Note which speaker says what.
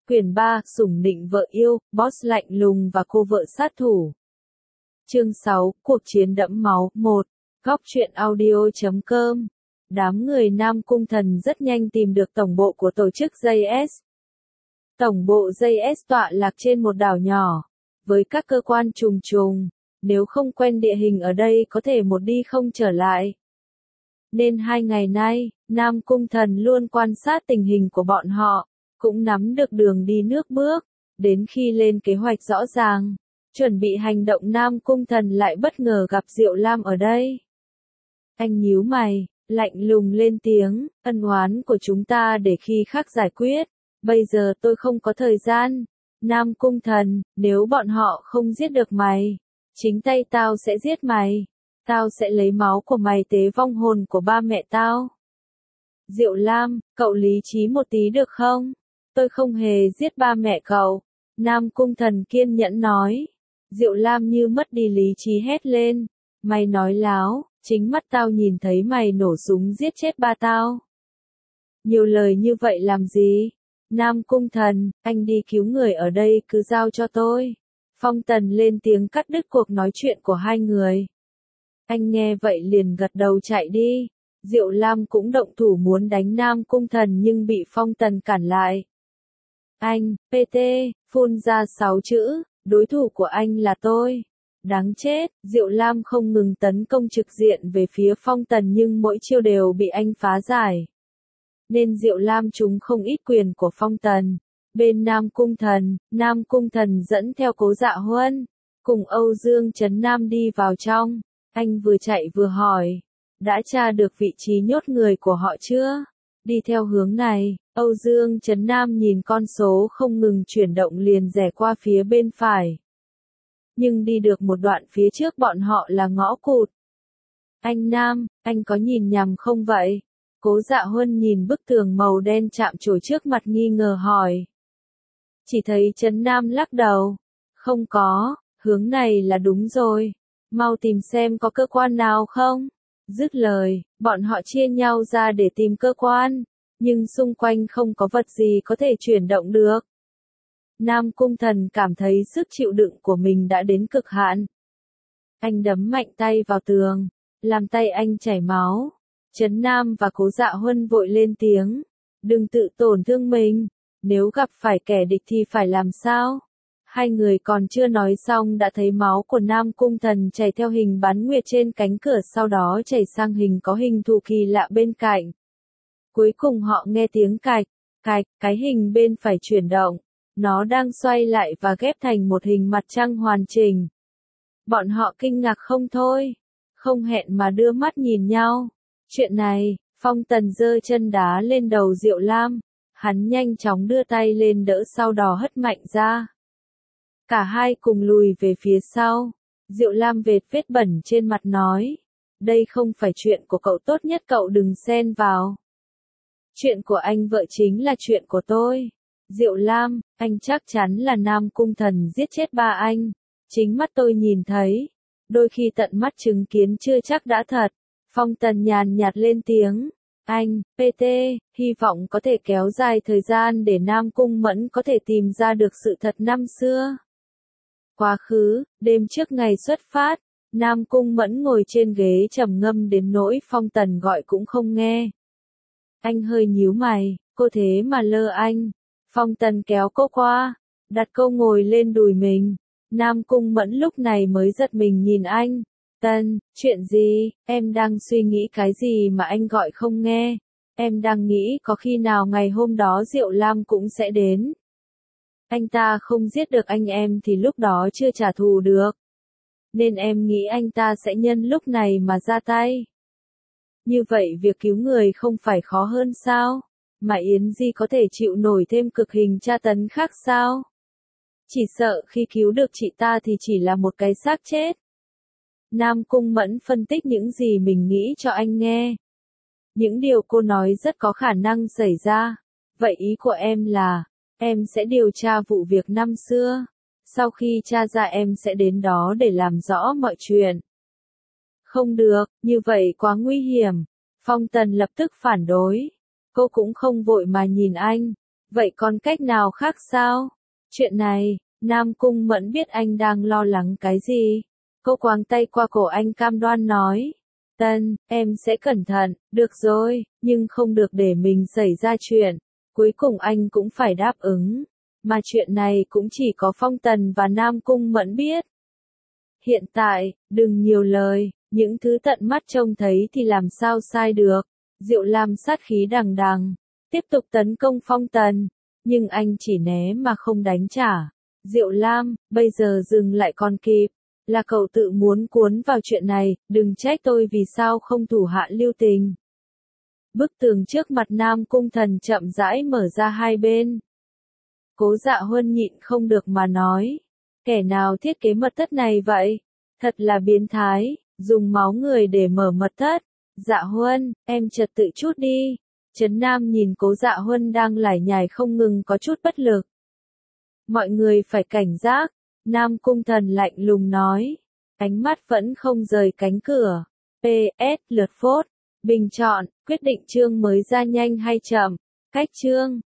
Speaker 1: Quyển 3, sủng nịnh vợ yêu, boss lạnh lùng và cô vợ sát thủ. Chương 6, cuộc chiến đẫm máu. 1. Góc truyện audio.com. Đám người Nam Cung Thần rất nhanh tìm được tổng bộ của tổ chức JS. Tổng bộ JS tọa lạc trên một đảo nhỏ, với các cơ quan trùng trùng, nếu không quen địa hình ở đây có thể một đi không trở lại. Nên 2 ngày nay, Nam Cung Thần luôn quan sát tình hình của bọn họ, cũng nắm được đường đi nước bước, đến khi lên kế hoạch rõ ràng, chuẩn bị hành động Nam Cung Thần lại bất ngờ gặp Diệu Lam ở đây. Anh nhíu mày, lạnh lùng lên tiếng, ân oán của chúng ta để khi khác giải quyết, bây giờ tôi không có thời gian. Nam Cung Thần, nếu bọn họ không giết được mày, chính tay tao sẽ giết mày, tao sẽ lấy máu của mày tế vong hồn của ba mẹ tao. Diệu Lam, cậu lý trí một tí được không? Tôi không hề giết ba mẹ cậu. Nam Cung Thần kiên nhẫn nói. Diệu Lam như mất đi lý trí hét lên. Mày nói láo, chính mắt tao nhìn thấy mày nổ súng giết chết ba tao. Nhiều lời như vậy làm gì? Nam Cung Thần, anh đi cứu người ở đây cứ giao cho tôi. Phong Tần lên tiếng cắt đứt cuộc nói chuyện của hai người. Anh nghe vậy liền gật đầu chạy đi. Diệu Lam cũng động thủ muốn đánh Nam Cung Thần nhưng bị Phong Tần cản lại. Anh, PT, phun ra 6 chữ, đối thủ của anh là tôi. Đáng chết, Diệu Lam không ngừng tấn công trực diện về phía Phong Tần nhưng mỗi chiêu đều bị anh phá giải. Nên Diệu Lam trúng không ít quyền của Phong Tần. Bên Nam Cung Thần dẫn theo Cố Dạ Huân, cùng Âu Dương Trấn Nam đi vào trong. Anh vừa chạy vừa hỏi, đã tra được vị trí nhốt người của họ chưa? Đi theo hướng này. Âu Dương Trấn Nam nhìn con số không ngừng chuyển động liền rẽ qua phía bên phải. Nhưng đi được một đoạn phía trước bọn họ là ngõ cụt. Anh Nam, anh có nhìn nhầm không vậy? Cố Dạ Huân nhìn bức tường màu đen chạm trổ trước mặt nghi ngờ hỏi. Chỉ thấy Trấn Nam lắc đầu. Không có, hướng này là đúng rồi. Mau tìm xem có cơ quan nào không? Dứt lời, bọn họ chia nhau ra để tìm cơ quan. Nhưng xung quanh không có vật gì có thể chuyển động được. Nam Cung Thần cảm thấy sức chịu đựng của mình đã đến cực hạn. Anh đấm mạnh tay vào tường, làm tay anh chảy máu. Trấn Nam và Cố Dạ Huân vội lên tiếng. Đừng tự tổn thương mình, nếu gặp phải kẻ địch thì phải làm sao? Hai người còn chưa nói xong đã thấy máu của Nam Cung Thần chảy theo hình bán nguyệt trên cánh cửa sau đó chảy sang hình có hình thù kỳ lạ bên cạnh. Cuối cùng họ nghe tiếng cạch, cạch, cái hình bên phải chuyển động. Nó đang xoay lại và ghép thành một hình mặt trăng hoàn chỉnh. Bọn họ kinh ngạc không thôi, không hẹn mà đưa mắt nhìn nhau. Chuyện này, Phong Tần giơ chân đá lên đầu Diệu Lam. Hắn nhanh chóng đưa tay lên đỡ sau đó hất mạnh ra. Cả hai cùng lùi về phía sau. Diệu Lam vệt vết bẩn trên mặt nói. Đây không phải chuyện của cậu, tốt nhất cậu đừng xen vào. Chuyện của anh vợ chính là chuyện của tôi. Diệu Lam, anh chắc chắn là Nam Cung Thần giết chết ba anh. Chính mắt tôi nhìn thấy. Đôi khi tận mắt chứng kiến chưa chắc đã thật. Phong Tần nhàn nhạt lên tiếng. Anh, PT, hy vọng có thể kéo dài thời gian để Nam Cung Mẫn có thể tìm ra được sự thật năm xưa. Quá khứ, đêm trước ngày xuất phát, Nam Cung Mẫn ngồi trên ghế trầm ngâm đến nỗi Phong Tần gọi cũng không nghe. Anh hơi nhíu mày, cô thế mà lơ anh. Phong Tần kéo cô qua, đặt cô ngồi lên đùi mình. Nam Cung Mẫn lúc này mới giật mình nhìn anh. Tần, chuyện gì, em đang suy nghĩ cái gì mà anh gọi không nghe. Em đang nghĩ có khi nào ngày hôm đó Diệu Lam cũng sẽ đến. Anh ta không giết được anh em thì lúc đó chưa trả thù được. Nên em nghĩ anh ta sẽ nhân lúc này mà ra tay. Như vậy việc cứu người không phải khó hơn sao? Mà Yến Di có thể chịu nổi thêm cực hình tra tấn khác sao? Chỉ sợ khi cứu được chị ta thì chỉ là một cái xác chết. Nam Cung Mẫn phân tích những gì mình nghĩ cho anh nghe. Những điều cô nói rất có khả năng xảy ra. Vậy ý của em là, em sẽ điều tra vụ việc năm xưa. Sau khi tra ra em sẽ đến đó để làm rõ mọi chuyện. Không được, như vậy quá nguy hiểm. Phong Tần lập tức phản đối. Cô cũng không vội mà nhìn anh. Vậy còn cách nào khác sao? Chuyện này, Nam Cung Mẫn biết anh đang lo lắng cái gì. Cô quàng tay qua cổ anh cam đoan nói. Tân, em sẽ cẩn thận, được rồi, nhưng không được để mình xảy ra chuyện. Cuối cùng anh cũng phải đáp ứng. Mà chuyện này cũng chỉ có Phong Tần và Nam Cung Mẫn biết. Hiện tại, đừng nhiều lời, những thứ tận mắt trông thấy thì làm sao sai được. Diệu Lam sát khí đằng đằng, tiếp tục tấn công Phong Tần, nhưng anh chỉ né mà không đánh trả. Diệu Lam, bây giờ dừng lại còn kịp, là cậu tự muốn cuốn vào chuyện này, đừng trách tôi vì sao không thủ hạ lưu tình. Bức tường trước mặt Nam Cung Thần chậm rãi mở ra hai bên. Cố Dạ Huân nhịn không được mà nói, kẻ nào thiết kế mật thất này vậy? Thật là biến thái, dùng máu người để mở mật thất. Dạ Huân, em trật tự chút đi. Trấn Nam nhìn Cố Dạ Huân đang lải nhải không ngừng có chút bất lực. Mọi người phải cảnh giác, Nam Cung Thần lạnh lùng nói. Ánh mắt vẫn không rời cánh cửa. PS, lượt phốt. Bình chọn, quyết định chương mới ra nhanh hay chậm. Cách chương.